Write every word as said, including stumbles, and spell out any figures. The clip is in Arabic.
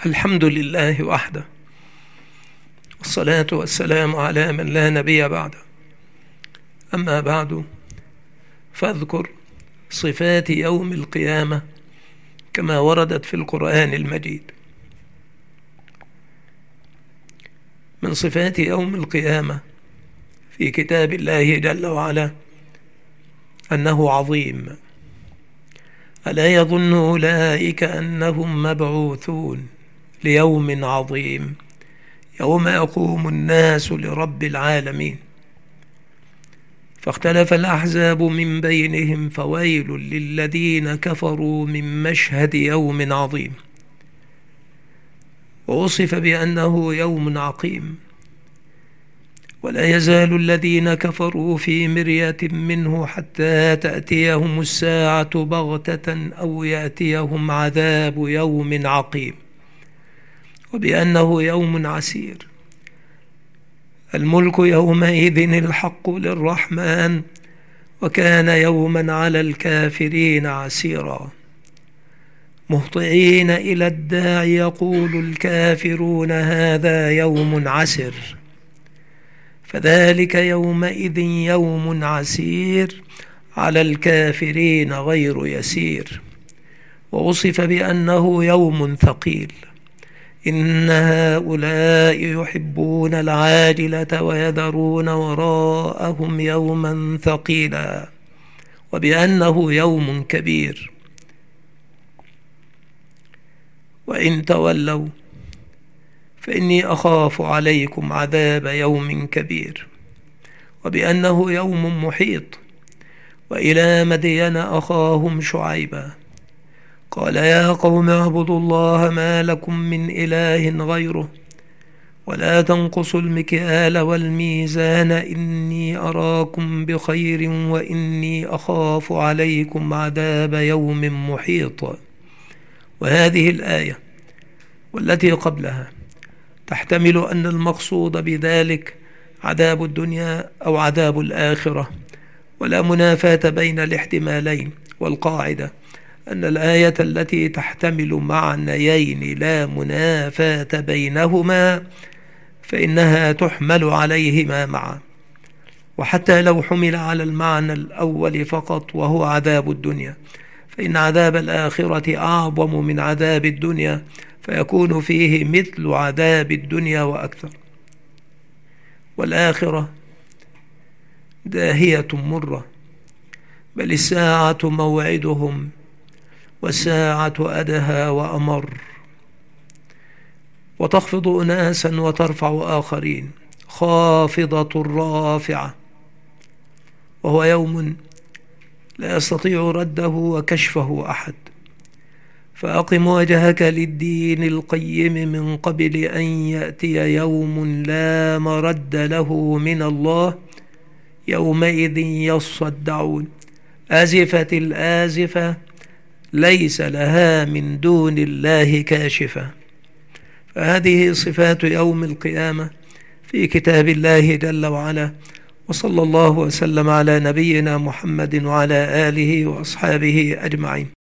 الحمد لله وحده، والصلاة والسلام على من لا نبي بعده. أما بعد، فاذكر صفات يوم القيامة كما وردت في القرآن المجيد. من صفات يوم القيامة في كتاب الله جل وعلا أنه عظيم. ألا يظن أولئك أنهم مبعوثون ليوم عظيم يوم يقوم الناس لرب العالمين. فاختلف الأحزاب من بينهم فويل للذين كفروا من مشهد يوم عظيم. ووصف بأنه يوم عقيم، ولا يزال الذين كفروا في مرية منه حتى تأتيهم الساعة بغتة أو يأتيهم عذاب يوم عقيم، وبأنه يوم عسير. الملك يومئذ الحق للرحمن، وكان يوما على الكافرين عسيرا. مهطعين إلى الداع يقول الكافرون هذا يوم عسر، فذلك يومئذ يوم عسير على الكافرين غير يسير. ووصف بأنه يوم ثقيل. إن هؤلاء يحبون العاجلة ويذرون وراءهم يوما ثقيلا، وبأنه يوم كبير. وإن تولوا فإني أخاف عليكم عذاب يوم كبير، وبأنه يوم محيط. وإلى مدين أخاهم شعيبا قال يا قوم اعبدوا الله ما لكم من إله غيره، ولا تنقصوا المكيال والميزان إني أراكم بخير وإني أخاف عليكم عذاب يوم محيط. وهذه الآية والتي قبلها تحتمل أن المقصود بذلك عذاب الدنيا أو عذاب الآخرة، ولا منافاة بين الاحتمالين. والقاعدة أن الآية التي تحتمل معنيين لا منافاة بينهما فإنها تحمل عليهما معا. وحتى لو حمل على المعنى الأول فقط وهو عذاب الدنيا، فإن عذاب الآخرة أعظم من عذاب الدنيا، فيكون فيه مثل عذاب الدنيا وأكثر. والآخرة داهية مرة، بل الساعة موعدهم والساعة أدهى وأمر. وتخفض أناسا وترفع آخرين، خافضة رافعة، وهو يوم لا يستطيع رده وكشفه أحد. فأقم وجهك للدين القيم من قبل أن يأتي يوم لا مرد له من الله يومئذ يصدعون، أزفة الآزفة ليس لها من دون الله كاشفة. فهذه صفات يوم القيامة في كتاب الله جل وعلا. وصلى الله وسلم على نبينا محمد وعلى آله وأصحابه أجمعين.